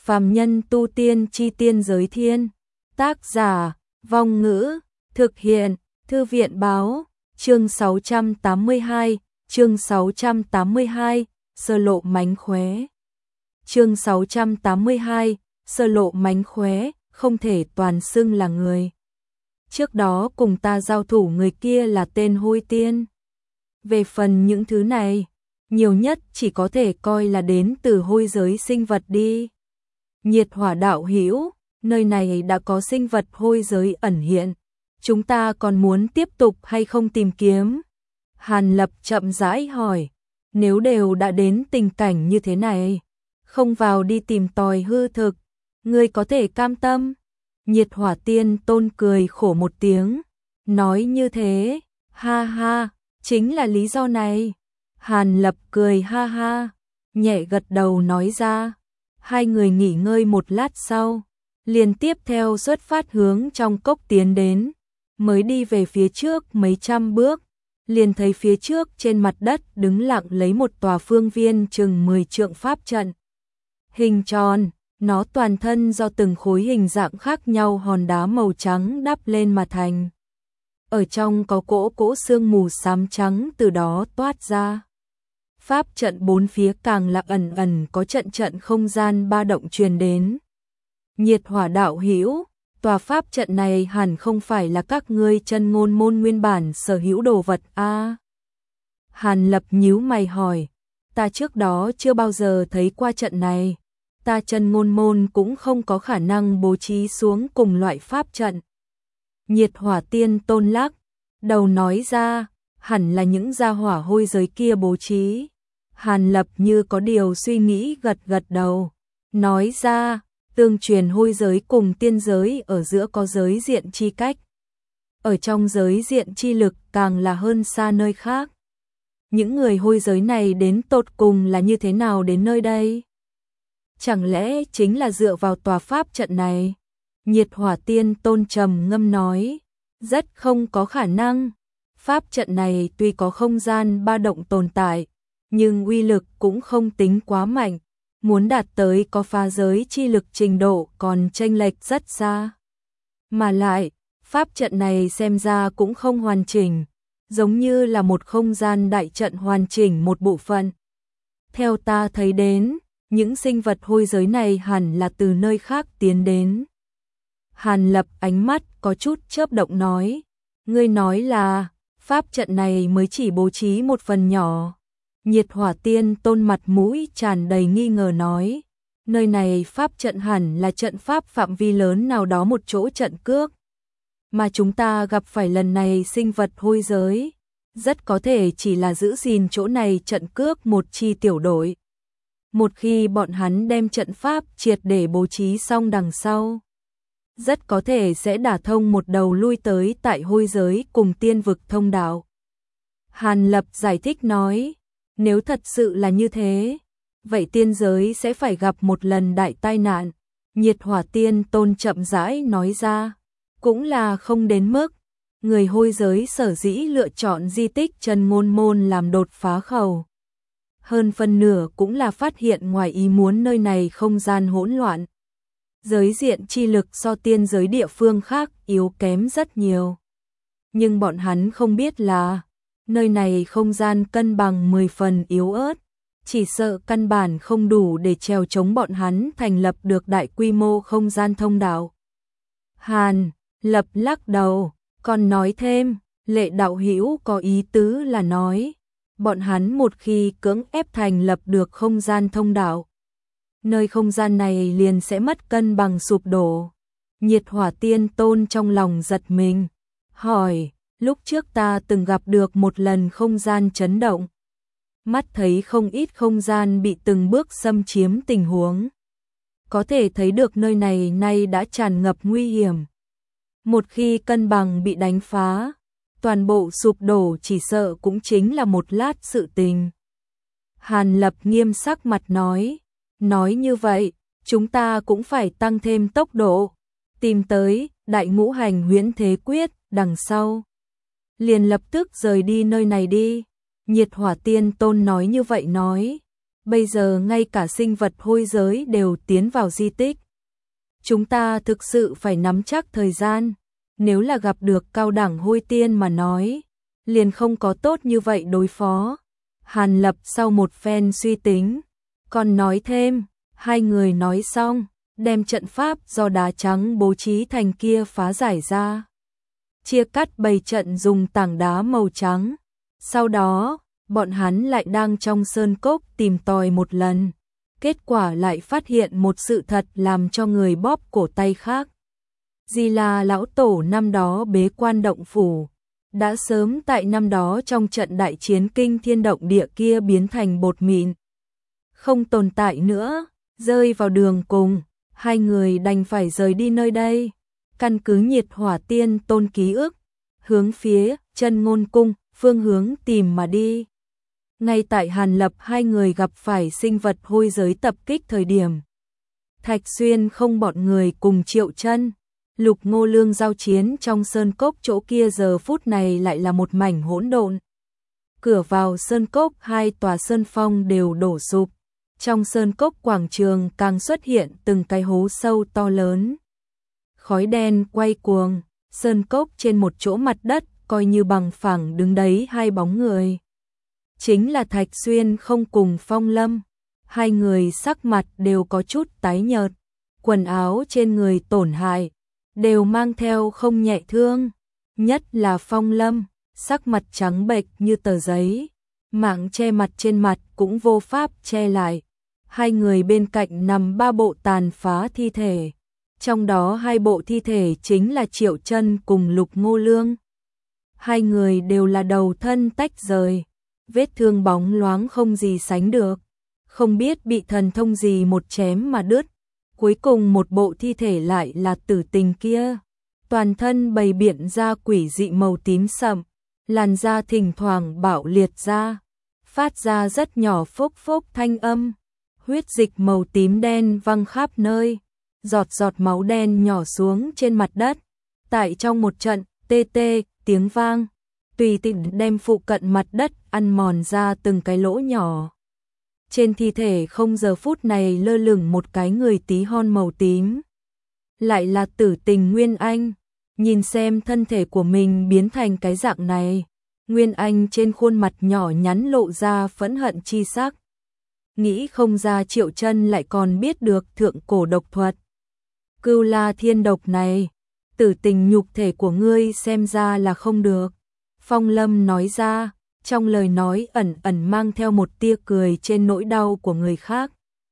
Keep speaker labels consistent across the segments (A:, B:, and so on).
A: Phàm nhân tu tiên chi tiên giới thiên. Tác giả, Vong Ngữ, thực hiện, Thư viện báo, chương 682, chương 682, sơ lộ mánh khóe. Chương 682, sơ lộ mánh khóe, không thể toàn xưng là người. Trước đó cùng ta giao thủ người kia là tên Hôi Tiên. Về phần những thứ này, nhiều nhất chỉ có thể coi là đến từ hôi giới sinh vật đi. Nhiệt Hỏa đạo hữu, nơi này đã có sinh vật hôi giới ẩn hiện, chúng ta còn muốn tiếp tục hay không tìm kiếm? Hàn Lập chậm rãi hỏi, nếu đều đã đến tình cảnh như thế này, không vào đi tìm tòi hư thực, ngươi có thể cam tâm? Nhiệt Hỏa Tiên Tôn cười khổ một tiếng, nói như thế, ha ha, chính là lý do này. Hàn Lập cười ha ha, nhẹ gật đầu nói ra. Hai người nghỉ ngơi một lát sau, liền tiếp theo xuất phát hướng trong cốc tiến đến, mới đi về phía trước mấy trăm bước, liền thấy phía trước trên mặt đất đứng lặng lấy một tòa phương viên chừng 10 trượng pháp trận. Hình tròn, nó toàn thân do từng khối hình dạng khác nhau hòn đá màu trắng đắp lên mà thành. Ở trong có cỗ sương mù xám trắng từ đó toát ra. Pháp trận bốn phía càng là ẩn ẩn có trận không gian ba động truyền đến. Nhiệt Hỏa đạo hữu, tòa pháp trận này hẳn không phải là các ngươi Chân Ngôn môn nguyên bản sở hữu đồ vật a? Hàn Lập nhíu mày hỏi, ta trước đó chưa bao giờ thấy qua trận này, ta Chân Ngôn môn cũng không có khả năng bố trí xuống cùng loại pháp trận. Nhiệt Hỏa Tiên Tôn lắc đầu nói ra, hẳn là những gia hỏa hôi giới kia bố trí. Hàn Lập như có điều suy nghĩ gật đầu, nói ra, tương truyền hôi giới cùng tiên giới ở giữa có giới diện chi cách. Ở trong giới diện chi lực càng là hơn xa nơi khác. Những người hôi giới này đến tột cùng là như thế nào đến nơi đây? Chẳng lẽ chính là dựa vào tòa pháp trận này? Nhiệt Hỏa Tiên Tôn trầm ngâm nói, rất không có khả năng. Pháp trận này tuy có không gian ba động tồn tại, nhưng uy lực cũng không tính quá mạnh, muốn đạt tới có phá giới chi lực trình độ còn chênh lệch rất xa. Mà lại, pháp trận này xem ra cũng không hoàn chỉnh, giống như là một không gian đại trận hoàn chỉnh một bộ phận. Theo ta thấy đến, những sinh vật hôi giới này hẳn là từ nơi khác tiến đến. Hàn Lập ánh mắt có chút chớp động nói, ngươi nói là, pháp trận này mới chỉ bố trí một phần nhỏ. Nhiệt Hỏa Tiên Tôn mặt mũi tràn đầy nghi ngờ nói, nơi này pháp trận hẳn là trận pháp phạm vi lớn nào đó một chỗ trận cước. Mà chúng ta gặp phải lần này sinh vật hôi giới, rất có thể chỉ là giữ gìn chỗ này trận cước một chi tiểu đội. Một khi bọn hắn đem trận pháp triệt để bố trí xong đằng sau, rất có thể sẽ đả thông một đầu lui tới tại hôi giới cùng tiên vực thông đạo. Hàn Lập giải thích nói, nếu thật sự là như thế, vậy tiên giới sẽ phải gặp một lần đại tai nạn. Nhiệt Hỏa Tiên Tôn chậm rãi nói ra, cũng là không đến mức. Người hôi giới sở dĩ lựa chọn di tích Chân Ngôn môn làm đột phá khẩu. Hơn phân nửa cũng là phát hiện ngoài ý muốn nơi này không gian hỗn loạn. Giới diện chi lực so tiên giới địa phương khác yếu kém rất nhiều. Nhưng bọn hắn không biết là, nơi này không gian cân bằng 10 phần yếu ớt, chỉ sợ căn bản không đủ để trèo chống bọn hắn thành lập được đại quy mô không gian thông đạo. Hàn Lập lắc đầu, còn nói thêm, Lệ đạo hữu có ý tứ là nói, bọn hắn một khi cưỡng ép thành lập được không gian thông đạo, nơi không gian này liền sẽ mất cân bằng sụp đổ. Nhiệt Hỏa Tiên Tôn trong lòng giật mình, hỏi, lúc trước ta từng gặp được một lần không gian chấn động, mắt thấy không ít không gian bị từng bước xâm chiếm tình huống. Có thể thấy được nơi này nay đã tràn ngập nguy hiểm. Một khi cân bằng bị đánh phá, toàn bộ sụp đổ chỉ sợ cũng chính là một lát sự tình. Hàn Lập nghiêm sắc mặt nói như vậy, chúng ta cũng phải tăng thêm tốc độ, tìm tới Đại Ngũ Hành Huyễn Thế Quyết đằng sau. Liền lập tức rời đi nơi này đi. Nhiệt Hỏa Tiên Tôn nói như vậy nói. bây giờ ngay cả sinh vật hôi giới đều tiến vào di tích. Chúng ta thực sự phải nắm chắc thời gian, nếu là gặp được cao đẳng hôi tiên mà nói, liền không có tốt như vậy đối phó. Hàn Lập sau một phen suy tính, còn nói thêm, hai người nói xong, đem trận pháp do đá trắng bố trí thành kia phá giải ra. Chia cắt bầy trận dùng tảng đá màu trắng. Sau đó, bọn hắn lại đang trong sơn cốc tìm tòi một lần. Kết quả lại phát hiện một sự thật làm cho người bóp cổ tay khác. Di La lão tổ năm đó bế quan động phủ, đã sớm tại năm đó trong trận đại chiến kinh thiên động địa kia biến thành bột mịn, không tồn tại nữa, rơi vào đường cùng, hai người đành phải rời đi nơi đây. Căn cứ Nhiệt Hỏa Tiên Tôn ký ức, hướng phía Chân Ngôn Cung phương hướng tìm mà đi. Ngay tại Hàn Lập hai người gặp phải sinh vật hôi giới tập kích thời điểm, Thạch Xuyên không bọn người cùng Triệu Chân, Lục Ngô Lương giao chiến trong sơn cốc chỗ kia giờ phút này lại là một mảnh hỗn độn. Cửa vào sơn cốc hai tòa sơn phong đều đổ sụp, trong sơn cốc quảng trường càng xuất hiện từng cái hố sâu to lớn. Khói đen quay cuồng, sơn cốc trên một chỗ mặt đất coi như bằng phẳng đứng đấy hai bóng người. Chính là Thạch Xuyên không cùng Phong Lâm, hai người sắc mặt đều có chút tái nhợt, quần áo trên người tổn hại, đều mang theo không nhẹ thương, nhất là Phong Lâm, sắc mặt trắng bệch như tờ giấy, mạng che mặt trên mặt cũng vô pháp che lại. Hai người bên cạnh nằm ba bộ tàn phá thi thể, trong đó hai bộ thi thể chính là Triệu Chân cùng Lục Ngô Lương. Hai người đều là đầu thân tách rời, vết thương bóng loáng không gì sánh được, không biết bị thần thông gì một chém mà đứt. Cuối cùng một bộ thi thể lại là Tử Tình kia, toàn thân bày biện ra quỷ dị màu tím sậm, làn da thỉnh thoảng bạo liệt ra, phát ra rất nhỏ phốc phốc thanh âm, huyết dịch màu tím đen văng khắp nơi, giọt giọt máu đen nhỏ xuống trên mặt đất. Tại trong một trận tê tê tiếng vang, tùy tiện đem phụ cận mặt đất ăn mòn ra từng cái lỗ nhỏ. Trên thi thể không giờ phút này lơ lửng một cái người tí hon màu tím. Lại là Tử Tình Nguyên Anh. Nhìn xem thân thể của mình biến thành cái dạng này, Nguyên Anh trên khuôn mặt nhỏ nhắn lộ ra phẫn hận chi sắc. Nghĩ không ra Triệu Chân lại còn biết được thượng cổ độc thuật. Cưu La Thiên độc này, Tử Tình nhục thể của ngươi xem ra là không được. Phong Lâm nói ra, trong lời nói ẩn ẩn mang theo một tia cười trên nỗi đau của người khác.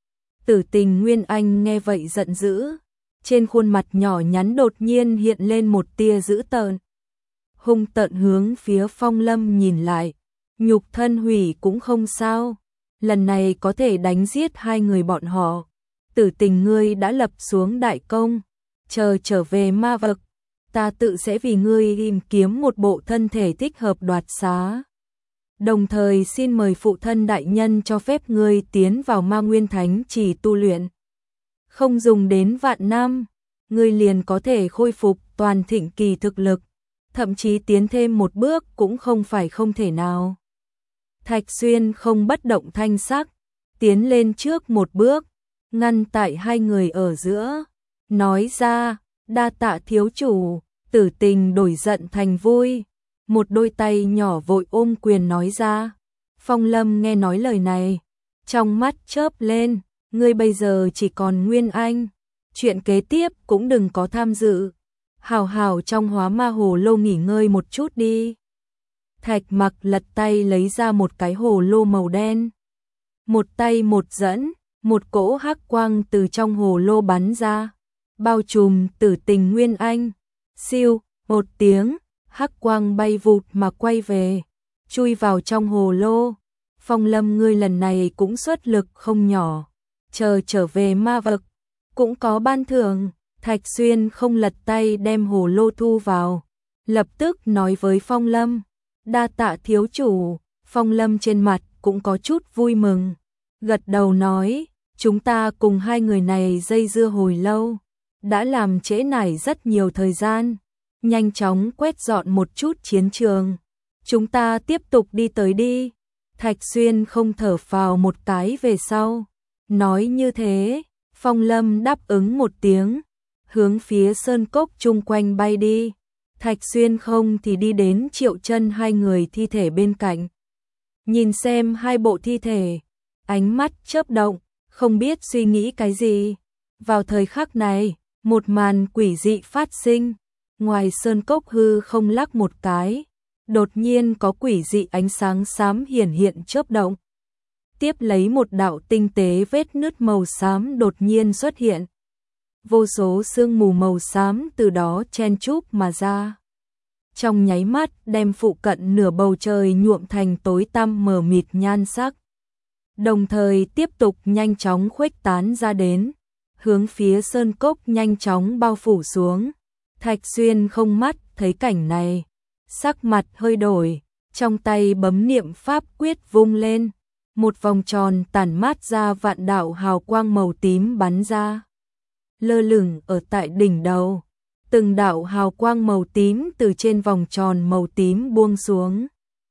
A: Tử Tình Nguyên Anh nghe vậy giận dữ, trên khuôn mặt nhỏ nhắn đột nhiên hiện lên một tia dữ tợn. Hung tợn hướng phía Phong Lâm nhìn lại, nhục thân hủy cũng không sao, lần này có thể đánh giết hai người bọn họ. Tử Tình ngươi đã lập xuống đại công, chờ trở về ma vực, ta tự sẽ vì ngươi tìm kiếm một bộ thân thể thích hợp đoạt xá. Đồng thời xin mời phụ thân đại nhân cho phép ngươi tiến vào Ma Nguyên Thánh Trì tu luyện. Không dùng đến vạn năm, ngươi liền có thể khôi phục toàn thịnh kỳ thực lực, thậm chí tiến thêm một bước cũng không phải không thể nào. Thạch Xuyên không bất động thanh sắc, tiến lên trước một bước, ngăn tại hai người ở giữa, nói ra, đa tạ thiếu chủ. Tử Tình đổi giận thành vui, một đôi tay nhỏ vội ôm quyền nói ra. Phong Lâm nghe nói lời này, trong mắt chớp lên, ngươi bây giờ chỉ còn Nguyên Anh, chuyện kế tiếp cũng đừng có tham dự, hào hào trong Hóa Ma Hồ Lô nghỉ ngơi một chút đi. Thạch Mặc lật tay lấy ra một cái hồ lô màu đen, một tay một dẫn, một cỗ hắc quang từ trong hồ lô bắn ra, bao trùm Tử Tình Nguyên Anh. Siêu, một tiếng, hắc quang bay vụt mà quay về, chui vào trong hồ lô. Phong Lâm ngươi lần này cũng xuất lực không nhỏ, chờ trở về ma vực, cũng có ban thưởng. Thạch Xuyên không lật tay đem hồ lô thu vào, lập tức nói với Phong Lâm, đa tạ thiếu chủ. Phong Lâm trên mặt cũng có chút vui mừng, gật đầu nói, chúng ta cùng hai người này dây dưa hồi lâu, đã làm trễ nải rất nhiều thời gian, nhanh chóng quét dọn một chút chiến trường. Chúng ta tiếp tục đi tới đi. Thạch Xuyên không thở phào một cái về sau. Nói như thế, Phong Lâm đáp ứng một tiếng, hướng phía sơn cốc chung quanh bay đi. Thạch Xuyên không thì đi đến Triệu Chân hai người thi thể bên cạnh. Nhìn xem hai bộ thi thể, ánh mắt chớp động, không biết suy nghĩ cái gì. Vào thời khắc này, một màn quỷ dị phát sinh, ngoài sơn cốc hư không lắc một cái, đột nhiên có quỷ dị ánh sáng xám hiển hiện chớp động. Tiếp lấy một đạo tinh tế vết nứt màu xám đột nhiên xuất hiện. Vô số sương mù màu xám từ đó chen chúc mà ra. Trong nháy mắt đem phụ cận nửa bầu trời nhuộm thành tối tăm mờ mịt nhan sắc. Đồng thời tiếp tục nhanh chóng khuếch tán ra đến, hướng phía sơn cốc nhanh chóng bao phủ xuống. Thạch Xuyên không mắt thấy cảnh này, sắc mặt hơi đổi, trong tay bấm niệm pháp quyết vung lên, một vòng tròn tản mát ra vạn đạo hào quang màu tím bắn ra, lơ lửng ở tại đỉnh đầu. Từng đạo hào quang màu tím từ trên vòng tròn màu tím buông xuống,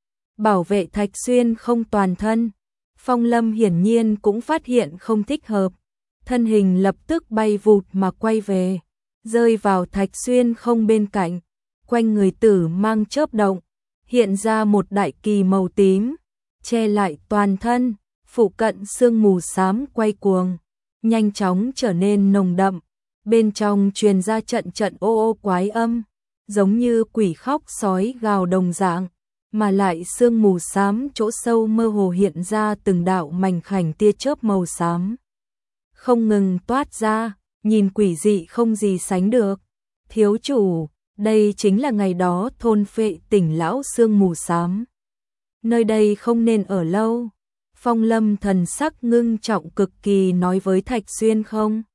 A: bảo vệ Thạch Xuyên không toàn thân. Phong Lâm hiển nhiên cũng phát hiện không thích hợp, thân hình lập tức bay vụt mà quay về, rơi vào Thạch Xuyên không bên cạnh. Quanh người tử mang chớp động, hiện ra một đại kỳ màu tím, che lại toàn thân. Phụ cận sương mù xám quay cuồng, nhanh chóng trở nên nồng đậm. Bên trong truyền ra trận trận ô ô quái âm, giống như quỷ khóc sói gào đồng dạng, mà lại sương mù xám chỗ sâu mơ hồ hiện ra từng đạo mảnh khảnh tia chớp màu xám, không ngừng toát ra, nhìn quỷ dị không gì sánh được. Thiếu chủ, đây chính là ngày đó thôn phệ tỉnh lão sương mù xám. Nơi đây không nên ở lâu. Phong Lâm thần sắc ngưng trọng cực kỳ nói với Thạch Xuyên không.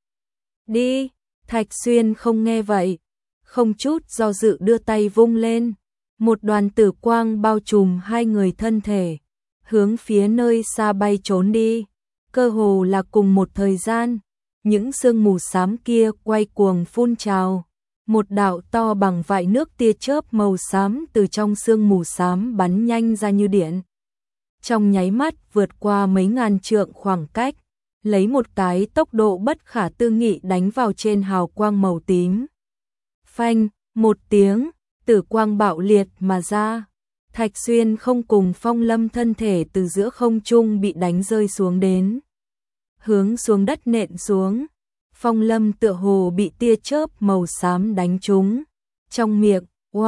A: Đi. Thạch Xuyên không nghe vậy, không chút do dự đưa tay vung lên, một đoàn tử quang bao trùm hai người thân thể, hướng phía nơi xa bay trốn đi. Cơ hồ là cùng một thời gian, những sương mù xám kia quay cuồng phun trào, một đạo to bằng vại nước tia chớp màu xám từ trong sương mù xám bắn nhanh ra như điện. Trong nháy mắt vượt qua mấy ngàn trượng khoảng cách, lấy một cái tốc độ bất khả tư nghị đánh vào trên hào quang màu tím. Phanh, một tiếng, tử quang bạo liệt mà ra. Thạch Xuyên không cùng Phong Lâm thân thể từ giữa không trung bị đánh rơi xuống đến, hướng xuống đất nện xuống. Phong Lâm tựa hồ bị tia chớp màu xám đánh trúng, trong miệng,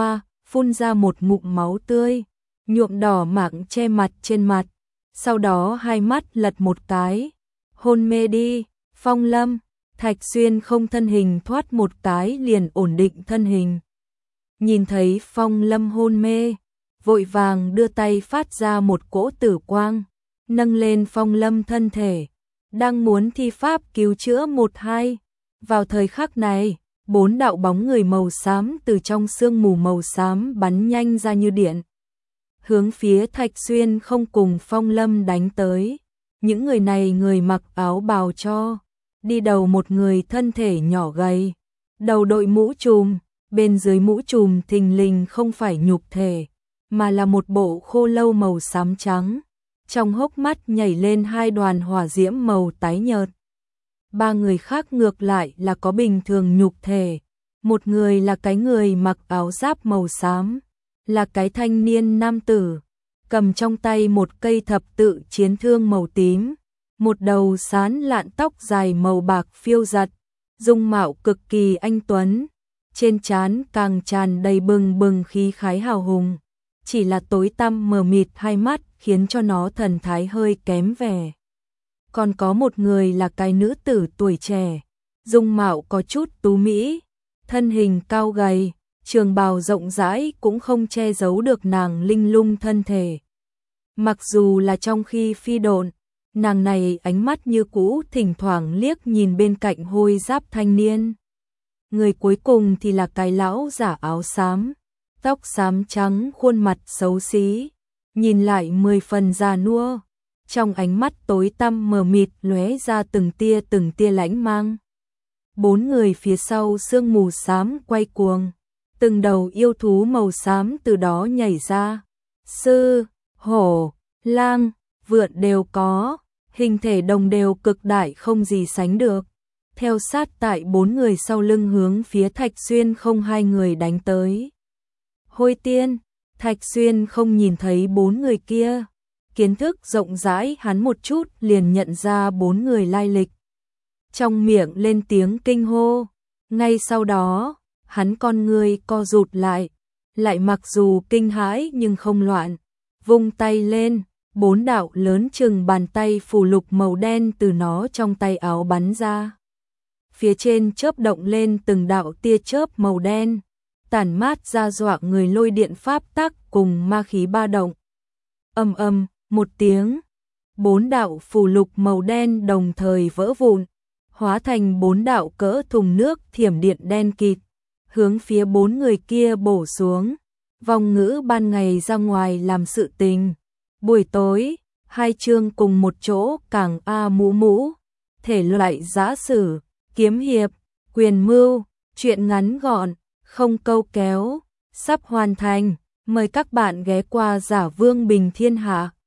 A: phun ra một ngụm máu tươi, nhuộm đỏ mảng che mặt trên mặt, sau đó hai mắt lật một cái, hôn mê đi. Phong Lâm, Thạch Xuyên không thân hình thoát một cái liền ổn định thân hình. Nhìn thấy Phong Lâm hôn mê, vội vàng đưa tay phát ra một cỗ tử quang, nâng lên Phong Lâm thân thể, đang muốn thi pháp cứu chữa một hai. Vào thời khắc này, bốn đạo bóng người màu xám từ trong sương mù màu xám bắn nhanh ra như điện, hướng phía Thạch Xuyên không cùng Phong Lâm đánh tới. Những người này người mặc áo bào cho, đi đầu một người thân thể nhỏ gầy, đầu đội mũ trùm, bên dưới mũ trùm thình lình không phải nhục thể, mà là một bộ khô lâu màu xám trắng, trong hốc mắt nhảy lên hai đoàn hỏa diễm màu tái nhợt. Ba người khác ngược lại là có bình thường nhục thể, một người là cái người mặc áo giáp màu xám, là cái thanh niên nam tử, cầm trong tay một cây thập tự chiến thương màu tím, một đầu sán lạn tóc dài màu bạc phiêu giật, dung mạo cực kỳ anh tuấn, trên trán càng tràn đầy bừng bừng khí khái hào hùng, chỉ là tối tăm mờ mịt hai mắt khiến cho nó thần thái hơi kém vẻ. Còn có một người là cái nữ tử tuổi trẻ, dung mạo có chút tú mỹ, thân hình cao gầy, trường bào rộng rãi cũng không che giấu được nàng linh lung thân thể. Mặc dù là trong khi phi độn, nàng này ánh mắt như cũ thỉnh thoảng liếc nhìn bên cạnh hôi giáp thanh niên. Người cuối cùng thì là cái lão giả áo xám, tóc xám trắng, khuôn mặt xấu xí, nhìn lại 10 phần già nua, trong ánh mắt tối tăm mờ mịt lóe ra từng tia lãnh mang. Bốn người phía sau sương mù xám quay cuồng, từng đầu yêu thú màu xám từ đó nhảy ra. Sư, hổ, lang, vượn đều có, hình thể đồng đều cực đại không gì sánh được. Theo sát tại 4 người sau lưng hướng phía Thạch Xuyên không 2 người đánh tới. Hôi tiên, Thạch Xuyên không nhìn thấy 4 người kia. Kiến thức rộng rãi hắn một chút liền nhận ra 4 người lai lịch. Trong miệng lên tiếng kinh hô. Ngay sau đó, hắn con người co rụt lại mặc dù kinh hãi nhưng không loạn. Vung tay lên, 4 đạo lớn chừng bàn tay phù lục màu đen từ nó trong tay áo bắn ra. Phía trên chớp động lên từng đạo tia chớp màu đen, tản mát ra dọa người lôi điện pháp tắc cùng ma khí ba động. Ầm ầm, một tiếng, 4 đạo phù lục màu đen đồng thời vỡ vụn, hóa thành 4 đạo cỡ thùng nước thiểm điện đen kịt, hướng phía 4 người kia bổ xuống. Vong ngữ ban ngày ra ngoài làm sự tình, buổi tối, 2 chương cùng một chỗ càng mũ mũ, thể loại giã sử, kiếm hiệp, quyền mưu, truyện ngắn gọn, không câu kéo, sắp hoàn thành, mời các bạn ghé qua Giả Vương Bình Thiên Hạ.